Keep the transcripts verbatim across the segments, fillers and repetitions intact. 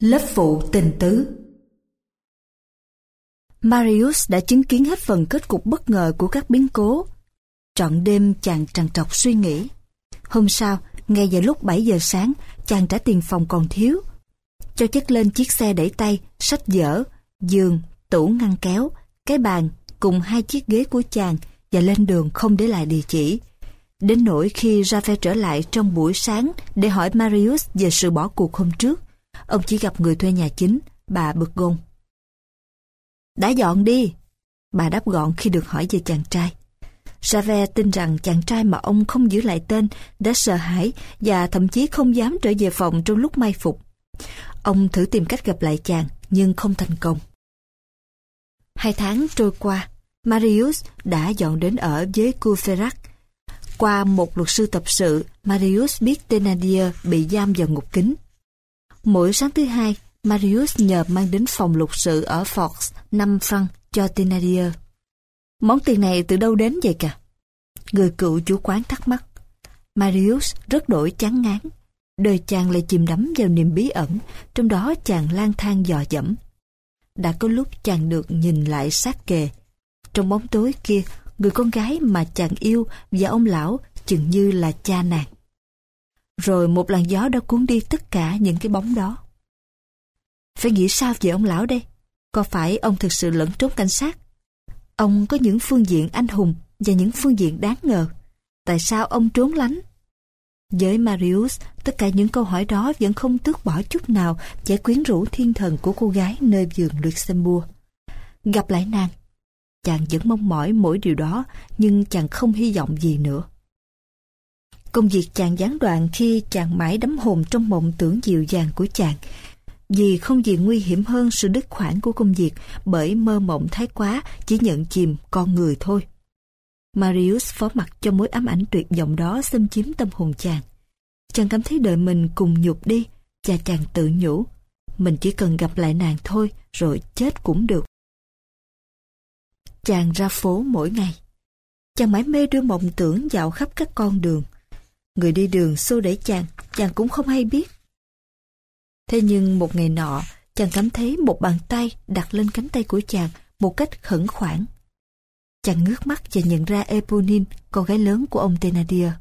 Lớp phụ tình tứ. Marius đã chứng kiến hết phần kết cục bất ngờ của các biến cố. Trọn đêm chàng trằn trọc suy nghĩ. Hôm sau, ngay vào lúc bảy giờ sáng, chàng trả tiền phòng còn thiếu. Cho chất lên chiếc xe đẩy tay, sách vở, giường, tủ ngăn kéo, cái bàn cùng hai chiếc ghế của chàng và lên đường không để lại địa chỉ. Đến nỗi khi Raphael trở lại trong buổi sáng để hỏi Marius về sự bỏ cuộc hôm trước, ông chỉ gặp người thuê nhà chính, bà Burgon. Đã dọn đi, bà đáp gọn khi được hỏi về chàng trai. Raphael tin rằng chàng trai mà ông không giữ lại tên đã sợ hãi và thậm chí không dám trở về phòng trong lúc mai phục. Ông thử tìm cách gặp lại chàng nhưng không thành công. Hai tháng trôi qua, Marius đã dọn đến ở với Courfeyrac. Qua một luật sư tập sự, Marius biết Thénardier bị giam vào ngục kín. Mỗi sáng thứ hai, Marius nhờ mang đến phòng luật sự ở Forks năm franc cho Thénardier. Món tiền này từ đâu đến vậy cả? Người cựu chủ quán thắc mắc. Marius rất đổi chán ngán. Đời chàng lại chìm đắm vào niềm bí ẩn, trong đó chàng lang thang dò dẫm. Đã có lúc chàng được nhìn lại sát kề. Trong bóng tối kia, người con gái mà chàng yêu và ông lão chừng như là cha nàng. Rồi một làn gió đã cuốn đi tất cả những cái bóng đó. Phải nghĩ sao về ông lão đây? Có phải ông thực sự lẫn trốn cảnh sát? Ông có những phương diện anh hùng và những phương diện đáng ngờ. Tại sao ông trốn lánh? Với Marius, tất cả những câu hỏi đó vẫn không tước bỏ chút nào vẻ quyến rũ thiên thần của cô gái nơi vườn Luxembourg. Gặp lại nàng, chàng vẫn mong mỏi mỗi điều đó, nhưng chàng không hy vọng gì nữa. Công việc chàng gián đoạn khi chàng mãi đắm hồn trong mộng tưởng dịu dàng của chàng, vì không gì nguy hiểm hơn sự đứt khoản của công việc bởi mơ mộng thái quá chỉ nhận chìm con người thôi. Marius phó mặc cho mối ám ảnh tuyệt vọng đó xâm chiếm tâm hồn chàng. Chàng cảm thấy đời mình cùng nhục đi, và chàng tự nhủ, mình chỉ cần gặp lại nàng thôi, rồi chết cũng được. Chàng ra phố mỗi ngày. Chàng mãi mê đưa mộng tưởng dạo khắp các con đường. Người đi đường xô đẩy chàng, chàng cũng không hay biết. Thế nhưng một ngày nọ, chàng cảm thấy một bàn tay đặt lên cánh tay của chàng một cách khẩn khoản. Chàng ngước mắt và nhận ra Éponine, con gái lớn của ông Thénardier.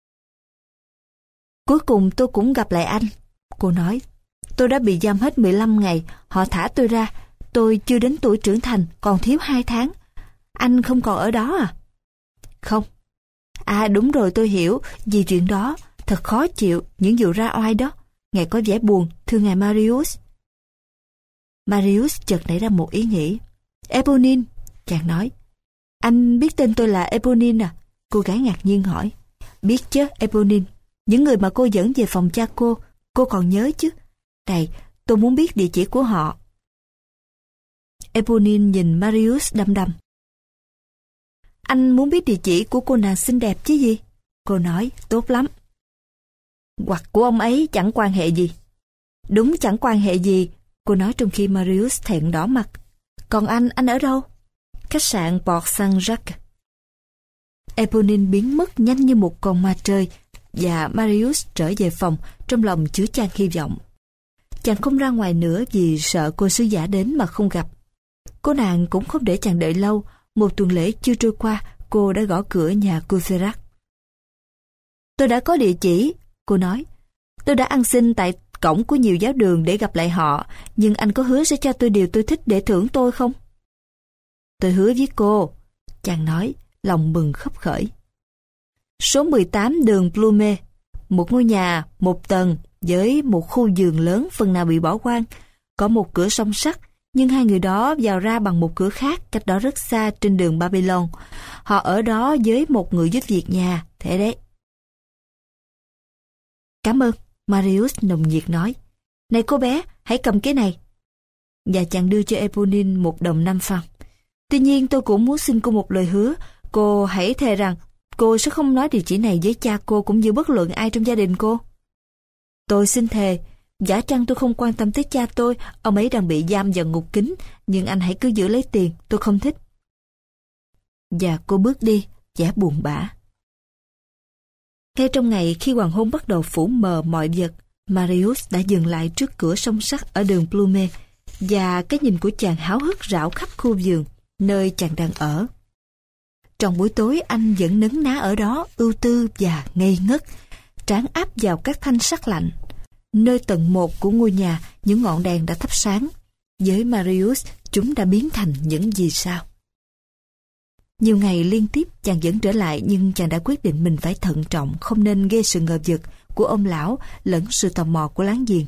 Cuối cùng tôi cũng gặp lại anh, cô nói. Tôi đã bị giam hết mười lăm ngày, họ thả tôi ra. Tôi chưa đến tuổi trưởng thành, còn thiếu hai tháng. Anh không còn ở đó à? Không. À đúng rồi, tôi hiểu, vì chuyện đó, thật khó chịu, những vụ ra oai đó. Ngài có vẻ buồn, thưa ngài Marius. Marius chợt nảy ra một ý nghĩ. Éponine, chàng nói. Anh biết tên tôi là Éponine à? Cô gái ngạc nhiên hỏi. Biết chứ, Éponine. Những người mà cô dẫn về phòng cha cô, cô còn nhớ chứ? Này, tôi muốn biết địa chỉ của họ. Éponine nhìn Marius đăm đăm. Anh muốn biết địa chỉ của cô nàng xinh đẹp chứ gì? Cô nói, tốt lắm. Hoặc của ông ấy chẳng quan hệ gì. Đúng chẳng quan hệ gì, cô nói trong khi Marius thẹn đỏ mặt. Còn anh, anh ở đâu? Khách sạn Port Saint-Jacques. Éponine biến mất nhanh như một con ma trời, và Marius trở về phòng trong lòng chứa chan hy vọng. Chàng không ra ngoài nữa vì sợ cô sứ giả đến mà không gặp. Cô nàng cũng không để chàng đợi lâu. Một tuần lễ chưa trôi qua, cô đã gõ cửa nhà Courfeyrac. Tôi đã có địa chỉ, cô nói. Tôi đã ăn xin tại cổng của nhiều giáo đường để gặp lại họ, nhưng anh có hứa sẽ cho tôi điều tôi thích để thưởng tôi không? Tôi hứa với cô, chàng nói, lòng mừng khấp khởi. Số mười tám đường Plumet, một ngôi nhà, một tầng, với một khu vườn lớn phần nào bị bỏ hoang, có một cửa song sắt, nhưng hai người đó vào ra bằng một cửa khác cách đó rất xa trên đường Babylon. Họ ở đó với một người giúp việc nhà, thế đấy. Cảm ơn, Marius nồng nhiệt nói. Này cô bé, hãy cầm cái này. Và chàng đưa cho Éponine một đồng năm franc. Tuy nhiên tôi cũng muốn xin cô một lời hứa. Cô hãy thề rằng cô sẽ không nói địa chỉ này với cha cô cũng như bất luận ai trong gia đình cô. Tôi xin thề. Giả chăng tôi không quan tâm tới cha tôi, ông ấy đang bị giam vào ngục kín, nhưng anh hãy cứ giữ lấy tiền, tôi không thích. Và cô bước đi, vẻ buồn bã. Ngay trong ngày khi hoàng hôn bắt đầu phủ mờ mọi vật, Marius đã dừng lại trước cửa song sắt ở đường Plume, và cái nhìn của chàng háo hức rảo khắp khu vườn nơi chàng đang ở. Trong buổi tối anh vẫn nấn ná ở đó, ưu tư và ngây ngất, trán áp vào các thanh sắt lạnh. Nơi tầng một của ngôi nhà, những ngọn đèn đã thắp sáng. Với Marius, chúng đã biến thành những vì sao. Nhiều ngày liên tiếp chàng vẫn trở lại, nhưng chàng đã quyết định mình phải thận trọng, không nên gây sự ngờ vực của ông lão lẫn sự tò mò của láng giềng.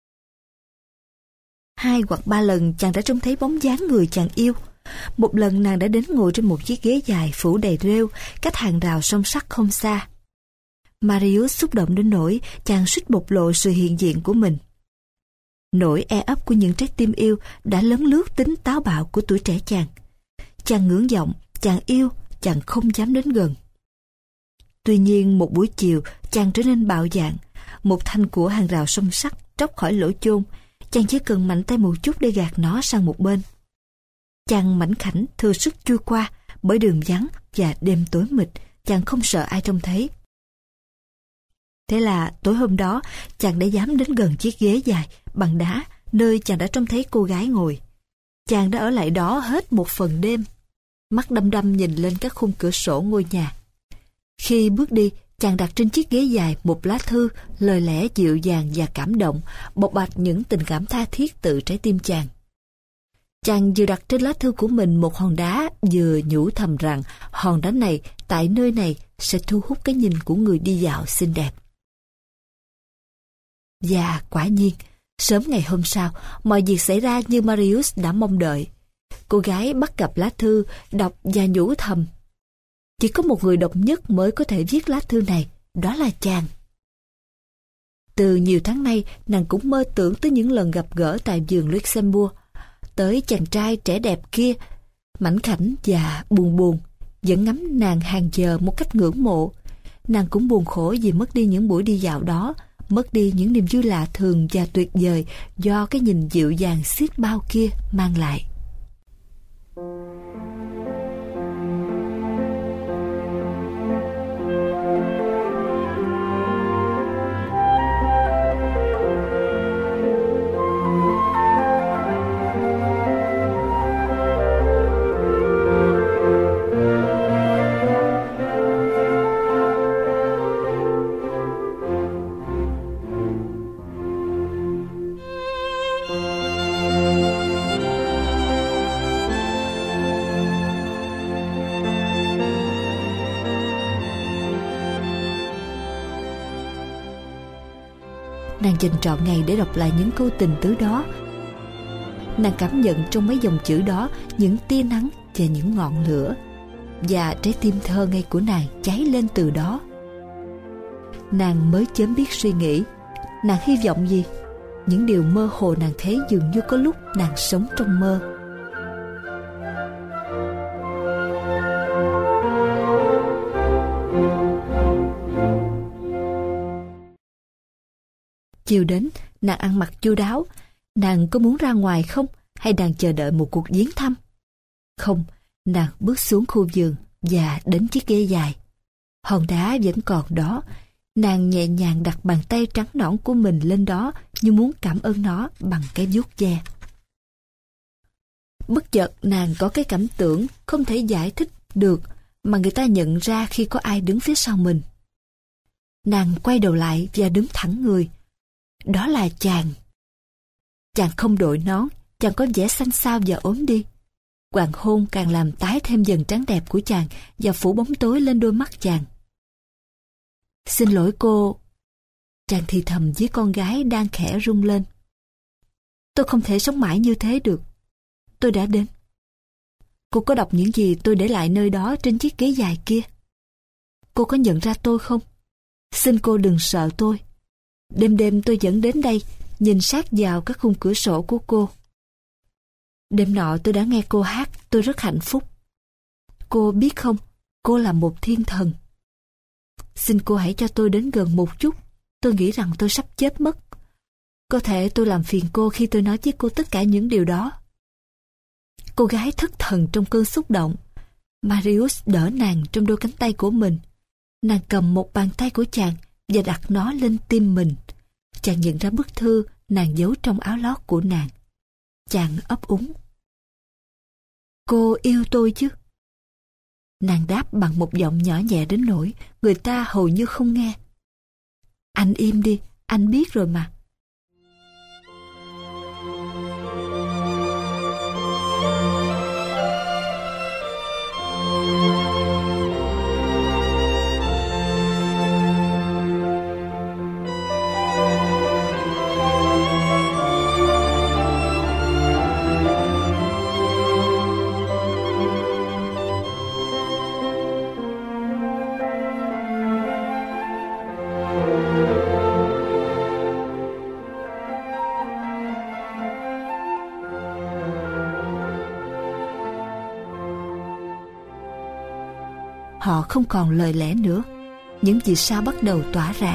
Hai hoặc ba lần chàng đã trông thấy bóng dáng người chàng yêu. Một lần nàng đã đến ngồi trên một chiếc ghế dài phủ đầy rêu, cách hàng rào song sắt không xa. Marius xúc động đến nỗi chàng suýt bộc lộ sự hiện diện của mình. Nỗi e ấp của những trái tim yêu đã lấn lướt tính táo bạo của tuổi trẻ chàng. Chàng ngưỡng vọng, chàng yêu, chàng không dám đến gần. Tuy nhiên một buổi chiều chàng trở nên bạo dạn. Một thanh của hàng rào song sắt tróc khỏi lỗ chôn, chàng chỉ cần mạnh tay một chút để gạt nó sang một bên. Chàng mảnh khảnh thừa sức chui qua bởi đường vắng và đêm tối mịt, chàng không sợ ai trông thấy. Thế là tối hôm đó chàng đã dám đến gần chiếc ghế dài bằng đá nơi chàng đã trông thấy cô gái ngồi. Chàng đã ở lại đó hết một phần đêm, mắt đăm đăm nhìn lên các khung cửa sổ ngôi nhà. Khi bước đi, chàng đặt trên chiếc ghế dài một lá thư, lời lẽ dịu dàng và cảm động, bộc bạch những tình cảm tha thiết từ trái tim chàng. Chàng vừa đặt trên lá thư của mình một hòn đá, vừa nhủ thầm rằng hòn đá này tại nơi này sẽ thu hút cái nhìn của người đi dạo xinh đẹp. Và quả nhiên, sớm ngày hôm sau, mọi việc xảy ra như Marius đã mong đợi. Cô gái bắt gặp lá thư, đọc và nhủ thầm. Chỉ có một người độc nhất mới có thể viết lá thư này, đó là chàng. Từ nhiều tháng nay, nàng cũng mơ tưởng tới những lần gặp gỡ tại vườn Luxembourg, tới chàng trai trẻ đẹp kia, mảnh khảnh và buồn buồn, vẫn ngắm nàng hàng giờ một cách ngưỡng mộ. Nàng cũng buồn khổ vì mất đi những buổi đi dạo đó, mất đi những niềm vui lạ thường và tuyệt vời do cái nhìn dịu dàng xiết bao kia mang lại. Nàng dành trọn ngày để đọc lại những câu tình tứ đó. Nàng cảm nhận trong mấy dòng chữ đó những tia nắng và những ngọn lửa, và trái tim thơ ngây của nàng cháy lên từ đó. Nàng mới chớm biết suy nghĩ. Nàng hy vọng gì? Những điều mơ hồ nàng thấy dường như có lúc nàng sống trong mơ. Chiều đến, nàng ăn mặc chu đáo. Nàng có muốn ra ngoài không? Hay đang chờ đợi một cuộc viếng thăm? Không, nàng bước xuống khu vườn và đến chiếc ghế dài. Hòn đá vẫn còn đó. Nàng nhẹ nhàng đặt bàn tay trắng nõn của mình lên đó như muốn cảm ơn nó bằng cái vuốt ve. Bất chợt nàng có cái cảm tưởng không thể giải thích được mà người ta nhận ra khi có ai đứng phía sau mình. Nàng quay đầu lại và đứng thẳng người. Đó là chàng. Chàng không đội nón, chàng có vẻ xanh xao và ốm đi. Hoàng hôn càng làm tái thêm dần trắng đẹp của chàng và phủ bóng tối lên đôi mắt chàng. Xin lỗi cô. Chàng thì thầm với con gái đang khẽ rung lên. Tôi không thể sống mãi như thế được. Tôi đã đến. Cô có đọc những gì tôi để lại nơi đó trên chiếc ghế dài kia? Cô có nhận ra tôi không? Xin cô đừng sợ tôi. Đêm đêm tôi vẫn đến đây, nhìn sát vào các khung cửa sổ của cô. Đêm nọ tôi đã nghe cô hát, tôi rất hạnh phúc. Cô biết không, cô là một thiên thần. Xin cô hãy cho tôi đến gần một chút. Tôi nghĩ rằng tôi sắp chết mất. Có thể tôi làm phiền cô khi tôi nói với cô tất cả những điều đó. Cô gái thất thần trong cơn xúc động. Marius đỡ nàng trong đôi cánh tay của mình. Nàng cầm một bàn tay của chàng và đặt nó lên tim mình. Chàng nhận ra bức thư nàng giấu trong áo lót của nàng. Chàng ấp úng. Cô yêu tôi chứ? Nàng đáp bằng một giọng nhỏ nhẹ đến nỗi người ta hầu như không nghe. Anh im đi, anh biết rồi mà. Họ không còn lời lẽ nữa. Những vì sao bắt đầu tỏa rạng.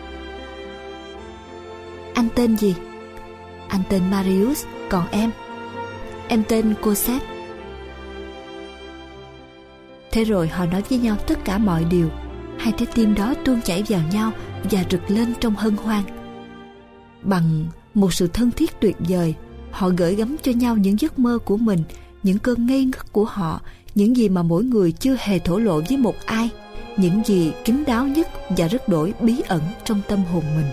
Anh tên gì? Anh tên Marius, còn em? Em tên Cosette. Thế rồi họ nói với nhau tất cả mọi điều. Hai trái tim đó tuôn chảy vào nhau và rực lên trong hân hoan. Bằng một sự thân thiết tuyệt vời, họ gửi gắm cho nhau những giấc mơ của mình, những cơn ngây ngất của họ, những gì mà mỗi người chưa hề thổ lộ với một ai, những gì kín đáo nhất và rất đổi bí ẩn trong tâm hồn mình.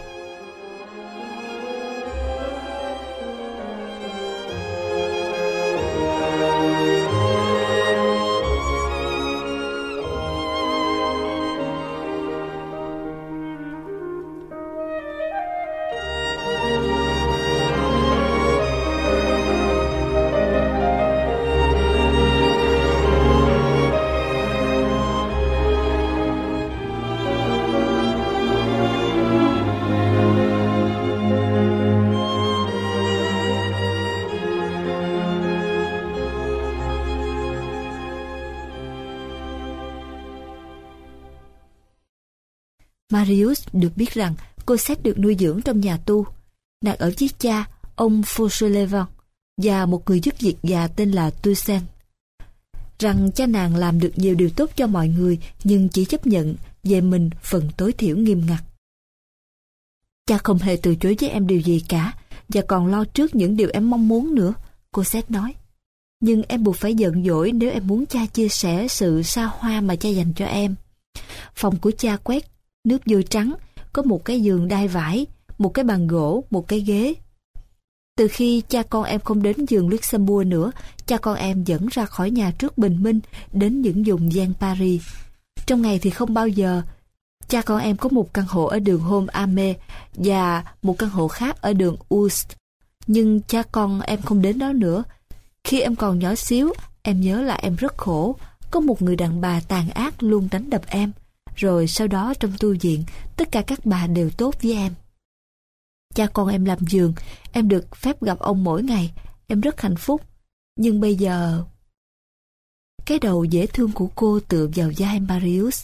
Marius được biết rằng Cosette được nuôi dưỡng trong nhà tu. Nàng ở với cha, ông Fauchelevent, và một người giúp việc già tên là Toussaint. Rằng cha nàng làm được nhiều điều tốt cho mọi người, nhưng chỉ chấp nhận về mình phần tối thiểu nghiêm ngặt. Cha không hề từ chối với em điều gì cả, và còn lo trước những điều em mong muốn nữa, Cosette nói. Nhưng em buộc phải giận dỗi nếu em muốn cha chia sẻ sự xa hoa mà cha dành cho em. Phòng của cha quét nước vôi trắng, có một cái giường đai vải, một cái bàn gỗ, một cái ghế. Từ khi cha con em không đến giường Luxembourg nữa, cha con em dẫn ra khỏi nhà trước bình minh đến những vùng gian Paris. Trong ngày thì không bao giờ. Cha con em có một căn hộ ở đường Homme Armé và một căn hộ khác ở đường Oust. Nhưng cha con em không đến đó nữa. Khi em còn nhỏ xíu, em nhớ là em rất khổ. Có một người đàn bà tàn ác luôn đánh đập em. Rồi sau đó trong tu viện, tất cả các bà đều tốt với em. Cha con em làm giường, em được phép gặp ông mỗi ngày, em rất hạnh phúc. Nhưng bây giờ... Cái đầu dễ thương của cô tựa vào vai Marius.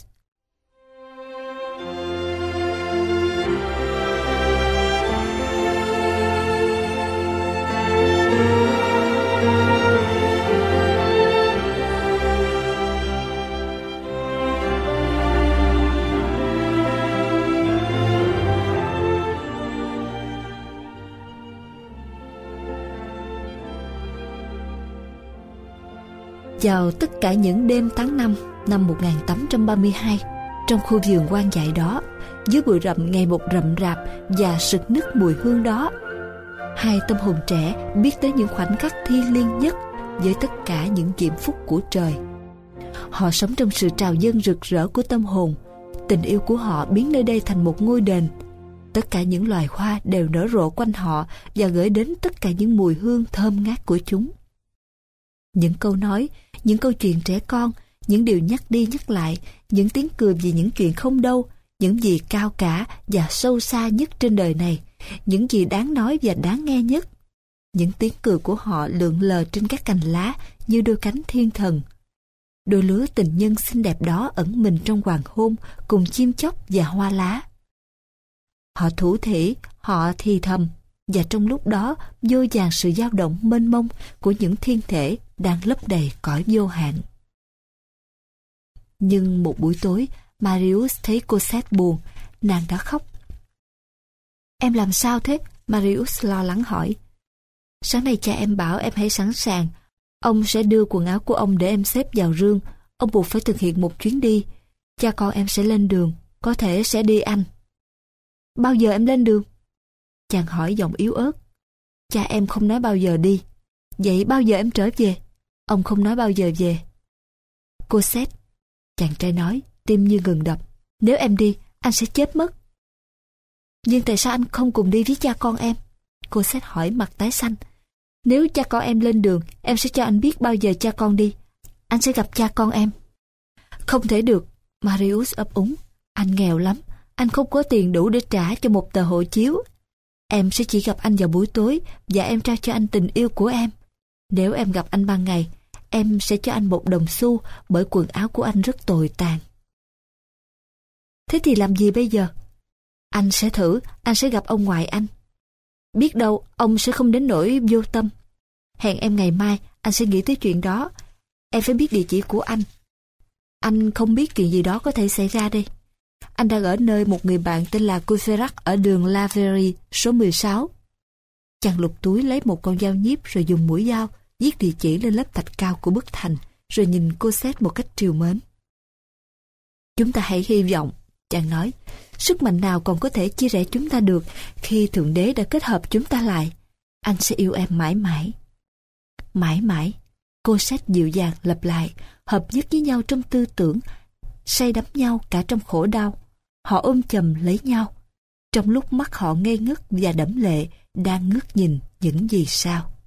Vào tất cả những đêm tháng năm năm một nghìn tám trăm ba mươi hai, trong khu vườn hoang dại đó, dưới bụi rậm ngày một rậm rạp và sực nức mùi hương đó, hai tâm hồn trẻ biết tới những khoảnh khắc thiêng liêng nhất với tất cả những diễm phúc của trời. Họ sống trong sự trào dâng rực rỡ của tâm hồn. Tình yêu của họ biến nơi đây thành một ngôi đền. Tất cả những loài hoa đều nở rộ quanh họ và gửi đến tất cả những mùi hương thơm ngát của chúng. Những câu nói, những câu chuyện trẻ con, những điều nhắc đi nhắc lại, những tiếng cười vì những chuyện không đâu, những gì cao cả và sâu xa nhất trên đời này, những gì đáng nói và đáng nghe nhất. Những tiếng cười của họ lượn lờ trên các cành lá như đôi cánh thiên thần. Đôi lứa tình nhân xinh đẹp đó ẩn mình trong hoàng hôn cùng chim chóc và hoa lá. Họ thủ thỉ, họ thì thầm, và trong lúc đó vô vàn sự dao động mênh mông của những thiên thể đang lấp đầy cõi vô hạn. Nhưng một buổi tối, Marius thấy Cosette buồn, nàng đã khóc. Em làm sao thế? Marius lo lắng hỏi. Sáng nay cha em bảo em hãy sẵn sàng. Ông sẽ đưa quần áo của ông để em xếp vào rương. Ông buộc phải thực hiện một chuyến đi. Cha con em sẽ lên đường, có thể sẽ đi Anh. Bao giờ em lên đường? Chàng hỏi giọng yếu ớt. Cha em không nói bao giờ đi. Vậy bao giờ em trở về? Ông không nói bao giờ về. Cosette, chàng trai nói, tim như ngừng đập. Nếu em đi, anh sẽ chết mất. Nhưng tại sao anh không cùng đi với cha con em? Cosette hỏi mặt tái xanh. Nếu cha con em lên đường, em sẽ cho anh biết bao giờ cha con đi. Anh sẽ gặp cha con em. Không thể được, Marius ấp úng. Anh nghèo lắm, anh không có tiền đủ để trả cho một tờ hộ chiếu. Em sẽ chỉ gặp anh vào buổi tối và em trao cho anh tình yêu của em. Nếu em gặp anh ban ngày, em sẽ cho anh một đồng xu bởi quần áo của anh rất tồi tàn. Thế thì làm gì bây giờ? Anh sẽ thử, anh sẽ gặp ông ngoại anh. Biết đâu ông sẽ không đến nỗi vô tâm. Hẹn em ngày mai, anh sẽ nghĩ tới chuyện đó. Em phải biết địa chỉ của anh. Anh không biết chuyện gì đó có thể xảy ra đây. Anh đang ở nơi một người bạn tên là Courfeyrac ở đường La Verrerie số mười sáu. Chàng lục túi lấy một con dao nhíp rồi dùng mũi dao viết địa chỉ lên lớp thạch cao của bức thành, rồi nhìn Cosette một cách trìu mến. Chúng ta hãy hy vọng, chàng nói, sức mạnh nào còn có thể chia rẽ chúng ta được khi Thượng Đế đã kết hợp chúng ta lại. Anh sẽ yêu em mãi mãi. Mãi mãi, Cosette dịu dàng lặp lại, hợp nhất với nhau trong tư tưởng, say đắm nhau cả trong khổ đau. Họ ôm chầm lấy nhau, trong lúc mắt họ ngây ngất và đẫm lệ đang ngước nhìn những gì sao.